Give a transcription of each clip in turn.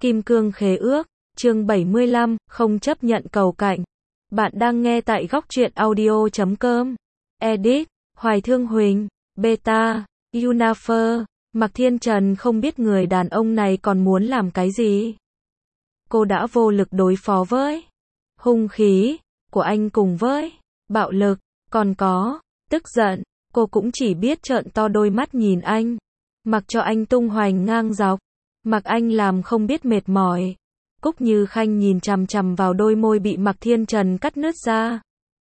Kim Cương Khế Ước, chương 75, không chấp nhận cầu cạnh. Bạn đang nghe tại góc truyện audio.com. Edit, Hoài Thương Huỳnh, Beta, Unafer, Mạc Thiên Trần không biết người đàn ông này còn muốn làm cái gì. Cô đã vô lực đối phó với hung khí của anh cùng với bạo lực, còn có tức giận. Cô cũng chỉ biết trợn to đôi mắt nhìn anh, mặc cho anh tung hoành ngang dọc, mặc anh làm không biết mệt mỏi. Cúc Như Khanh nhìn chằm chằm vào đôi môi bị Mạc Thiên Trần cắt nứt ra,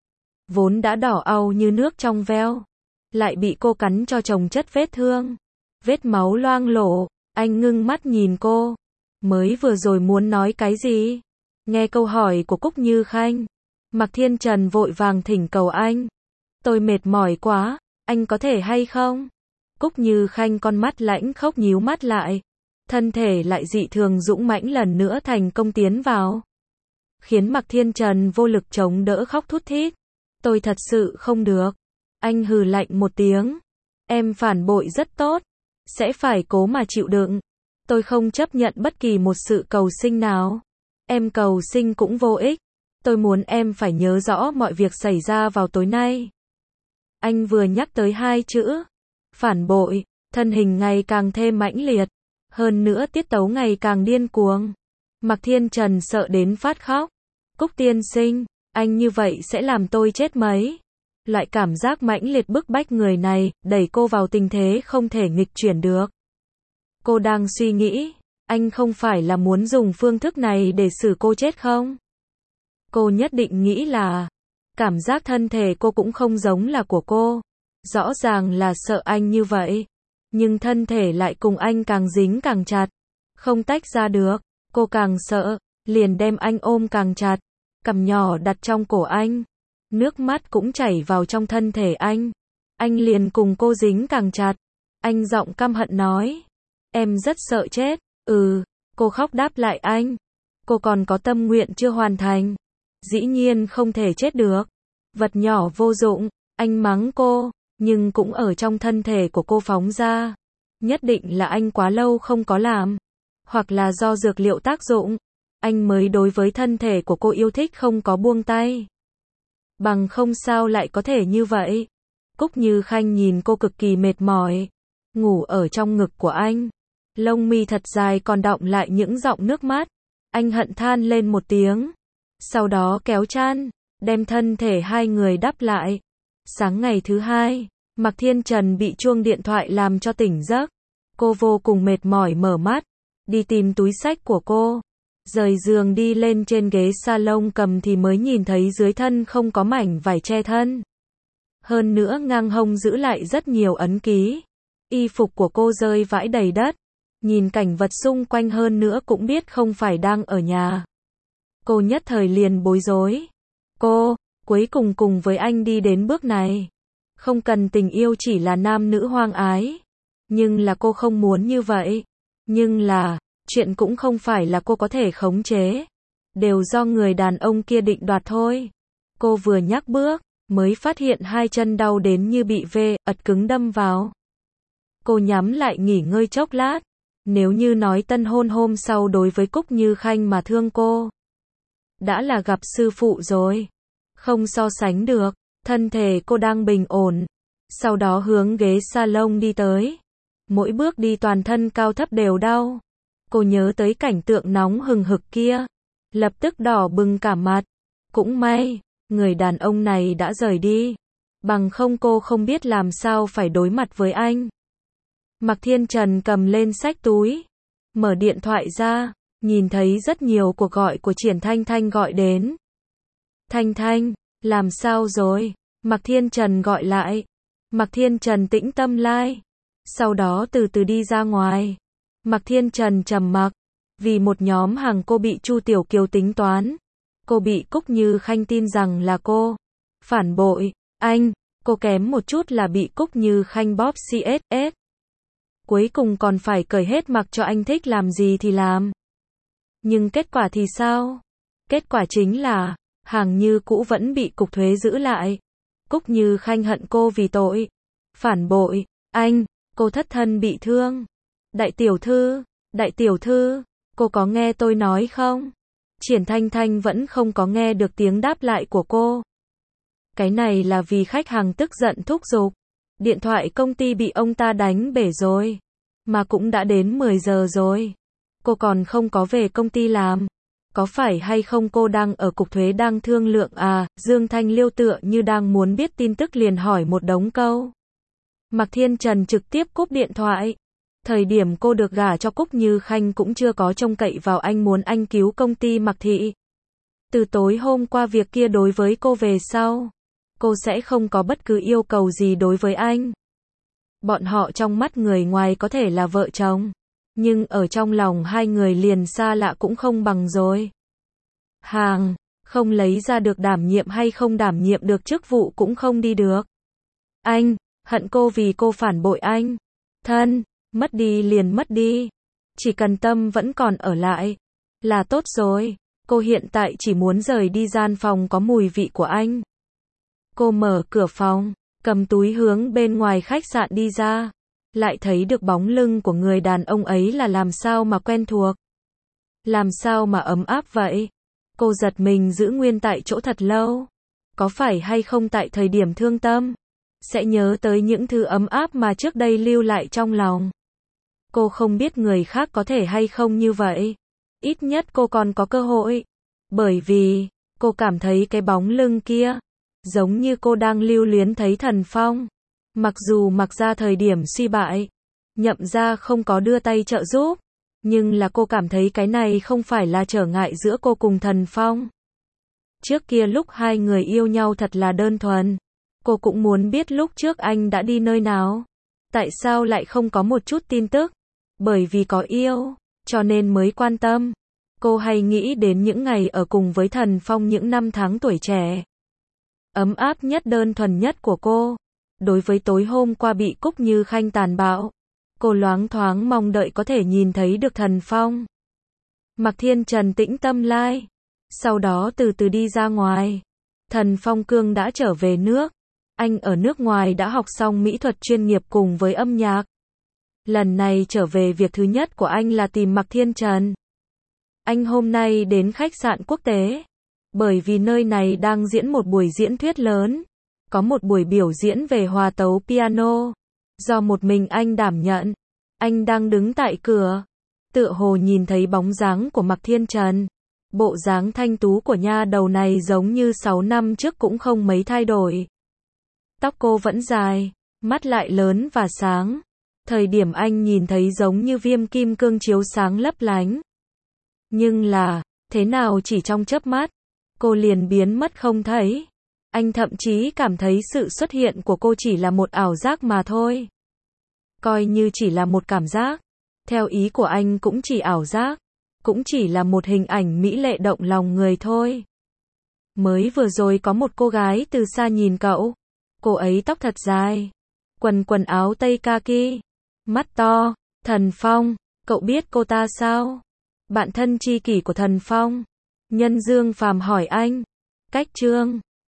vốn đã đỏ au như nước trong veo, lại bị cô cắn cho chồng chất vết thương, vết máu loang lổ. Anh ngưng mắt nhìn cô, mới vừa rồi muốn nói cái gì? Nghe câu hỏi của Cúc Như Khanh, Mạc Thiên Trần vội vàng thỉnh cầu anh, tôi mệt mỏi quá, anh có thể hay không? Cúc Như Khanh con mắt lãnh khốc nhíu mắt lại, thân thể lại dị thường dũng mãnh lần nữa thành công tiến vào, khiến Mạc Thiên Trần vô lực chống đỡ khóc thút thít. Tôi thật sự không được. Anh hừ lạnh một tiếng. Em phản bội rất tốt, sẽ phải cố mà chịu đựng. Tôi không chấp nhận bất kỳ một sự cầu sinh nào. Em cầu sinh cũng vô ích. Tôi muốn em phải nhớ rõ mọi việc xảy ra vào tối nay. Anh vừa nhắc tới hai chữ phản bội, thân hình ngày càng thêm mãnh liệt, hơn nữa tiết tấu ngày càng điên cuồng. Mạc Thiên Trần sợ đến phát khóc. Cúc tiên sinh, anh như vậy sẽ làm tôi chết mấy. Loại cảm giác mãnh liệt bức bách người này, đẩy cô vào tình thế không thể nghịch chuyển được. Cô đang suy nghĩ, anh không phải là muốn dùng phương thức này để xử cô chết không? Cô nhất định nghĩ là, cảm giác thân thể cô cũng không giống là của cô. Rõ ràng là sợ anh như vậy, nhưng thân thể lại cùng anh càng dính càng chặt, không tách ra được. Cô càng sợ, liền đem anh ôm càng chặt, cằm nhỏ đặt trong cổ anh, nước mắt cũng chảy vào trong thân thể anh. Anh liền cùng cô dính càng chặt. Anh giọng căm hận nói, em rất sợ chết. Cô khóc đáp lại anh. Cô còn có tâm nguyện chưa hoàn thành, dĩ nhiên không thể chết được. Vật nhỏ vô dụng, anh mắng cô, nhưng cũng ở trong thân thể của cô phóng ra. Nhất định là anh quá lâu không có làm, hoặc là do dược liệu tác dụng, anh mới đối với thân thể của cô yêu thích không có buông tay. Bằng không sao lại có thể như vậy. Cúc Như Khanh nhìn cô cực kỳ mệt mỏi, ngủ ở trong ngực của anh, lông mi thật dài còn đọng lại những giọt nước mắt. Anh hận than lên một tiếng, sau đó kéo chăn, đem thân thể hai người đắp lại. Sáng ngày thứ hai, Mạc Thiên Trần bị chuông điện thoại làm cho tỉnh giấc. Cô vô cùng mệt mỏi mở mắt, đi tìm túi xách của cô, rời giường đi lên trên ghế salon cầm thì mới nhìn thấy dưới thân không có mảnh vải che thân. Hơn nữa ngang hông giữ lại rất nhiều ấn ký. Y phục của cô rơi vãi đầy đất. Nhìn cảnh vật xung quanh hơn nữa cũng biết không phải đang ở nhà. Cô nhất thời liền bối rối. Cô, cuối cùng cùng với anh đi đến bước này. Không cần tình yêu chỉ là nam nữ hoang ái. Nhưng là cô không muốn như vậy. Nhưng là, chuyện cũng không phải là cô có thể khống chế. Đều do người đàn ông kia định đoạt thôi. Cô vừa nhắc bước, mới phát hiện hai chân đau đến như bị ật cứng đâm vào. Cô nhắm lại nghỉ ngơi chốc lát. Nếu như nói tân hôn hôm sau đối với Cúc Như Khanh mà thương cô, đã là gặp sư phụ rồi. Không so sánh được. Thân thể cô đang bình ổn, sau đó hướng ghế salon đi tới. Mỗi bước đi toàn thân cao thấp đều đau. Cô nhớ tới cảnh tượng nóng hừng hực kia, lập tức đỏ bừng cả mặt. Cũng may, người đàn ông này đã rời đi, bằng không cô không biết làm sao phải đối mặt với anh. Mạc Thiên Trần cầm lên xách túi, mở điện thoại ra, nhìn thấy rất nhiều cuộc gọi của Triển Thanh Thanh gọi đến. Thanh Thanh, làm sao rồi? Mạc Thiên Trần gọi lại. Mạc Thiên Trần tĩnh tâm lai, sau đó từ từ đi ra ngoài. Mạc Thiên Trần trầm mặc, vì một nhóm hàng cô bị Chu Tiểu Kiều tính toán. Cô bị Cúc Như Khanh tin rằng là cô phản bội anh, cô kém một chút là bị Cúc Như Khanh bóp CSS. Cuối cùng còn phải cởi hết mặc cho anh thích làm gì thì làm. Nhưng kết quả thì sao? Kết quả chính là, hàng như cũ vẫn bị cục thuế giữ lại. Cúc Như Khanh hận cô vì tội phản bội anh, cô thất thân bị thương. Đại tiểu thư, cô có nghe tôi nói không? Triển Thanh Thanh vẫn không có nghe được tiếng đáp lại của cô. Cái này là vì khách hàng tức giận thúc giục. Điện thoại công ty bị ông ta đánh bể rồi. Mà cũng đã đến 10 giờ rồi. Cô còn không có về công ty làm. Có phải hay không cô đang ở cục thuế đang thương lượng à? Dương Thanh Liêu tựa như đang muốn biết tin tức liền hỏi một đống câu. Mạc Thiên Trần trực tiếp cúp điện thoại. Thời điểm cô được gả cho Cúc Như Khanh cũng chưa có trông cậy vào anh muốn anh cứu công ty Mạc Thị. Từ tối hôm qua việc kia đối với cô về sau, cô sẽ không có bất cứ yêu cầu gì đối với anh. Bọn họ trong mắt người ngoài có thể là vợ chồng, nhưng ở trong lòng hai người liền xa lạ cũng không bằng rồi. Hàng, không lấy ra được đảm nhiệm hay không đảm nhiệm được chức vụ cũng không đi được. Anh, hận cô vì cô phản bội anh. Thân, mất đi liền mất đi. Chỉ cần tâm vẫn còn ở lại, là tốt rồi. Cô hiện tại chỉ muốn rời đi gian phòng có mùi vị của anh. Cô mở cửa phòng, cầm túi hướng bên ngoài khách sạn đi ra. Lại thấy được bóng lưng của người đàn ông ấy là làm sao mà quen thuộc. Làm sao mà ấm áp vậy. Cô giật mình giữ nguyên tại chỗ thật lâu. Có phải hay không tại thời điểm thương tâm, sẽ nhớ tới những thứ ấm áp mà trước đây lưu lại trong lòng. Cô không biết người khác có thể hay không như vậy. Ít nhất cô còn có cơ hội. Bởi vì, cô cảm thấy cái bóng lưng kia, giống như cô đang lưu luyến thấy Thần Phong. Mặc dù mặc ra thời điểm suy bại, Nhậm gia không có đưa tay trợ giúp, nhưng là cô cảm thấy cái này không phải là trở ngại giữa cô cùng Thần Phong. Trước kia lúc hai người yêu nhau thật là đơn thuần. Cô cũng muốn biết lúc trước anh đã đi nơi nào. Tại sao lại không có một chút tin tức? Bởi vì có yêu, cho nên mới quan tâm. Cô hay nghĩ đến những ngày ở cùng với Thần Phong những năm tháng tuổi trẻ. Ấm áp nhất đơn thuần nhất của cô. Đối với tối hôm qua bị Cúc Như Khanh tàn bạo, cô loáng thoáng mong đợi có thể nhìn thấy được Thần Phong. Mạc Thiên Trần tĩnh tâm lai. Sau đó từ từ đi ra ngoài. Thần Phong Cương đã trở về nước. Anh ở nước ngoài đã học xong mỹ thuật chuyên nghiệp cùng với âm nhạc. Lần này trở về việc thứ nhất của anh là tìm Mạc Thiên Trần. Anh hôm nay đến khách sạn quốc tế. Bởi vì nơi này đang diễn một buổi diễn thuyết lớn. Có một buổi biểu diễn về hòa tấu piano. Do một mình anh đảm nhận. Anh đang đứng tại cửa. Tựa hồ nhìn thấy bóng dáng của Mạc Thiên Trần. Bộ dáng thanh tú của nha đầu này giống như 6 năm trước cũng không mấy thay đổi. Tóc cô vẫn dài, mắt lại lớn và sáng. Thời điểm anh nhìn thấy giống như viên kim cương chiếu sáng lấp lánh. Nhưng là, thế nào chỉ trong chớp mắt, cô liền biến mất không thấy. Anh thậm chí cảm thấy sự xuất hiện của cô chỉ là một ảo giác mà thôi. Coi như chỉ là một cảm giác. Theo ý của anh cũng chỉ ảo giác. Cũng chỉ là một hình ảnh mỹ lệ động lòng người thôi. Mới vừa rồi có một cô gái từ xa nhìn cậu. Cô ấy tóc thật dài. Quần áo tây kaki. Mắt to. Thần Phong. Cậu biết cô ta sao? Bạn thân tri kỷ của Thần Phong. Nhân Dương Phàm hỏi anh. Cách Trương.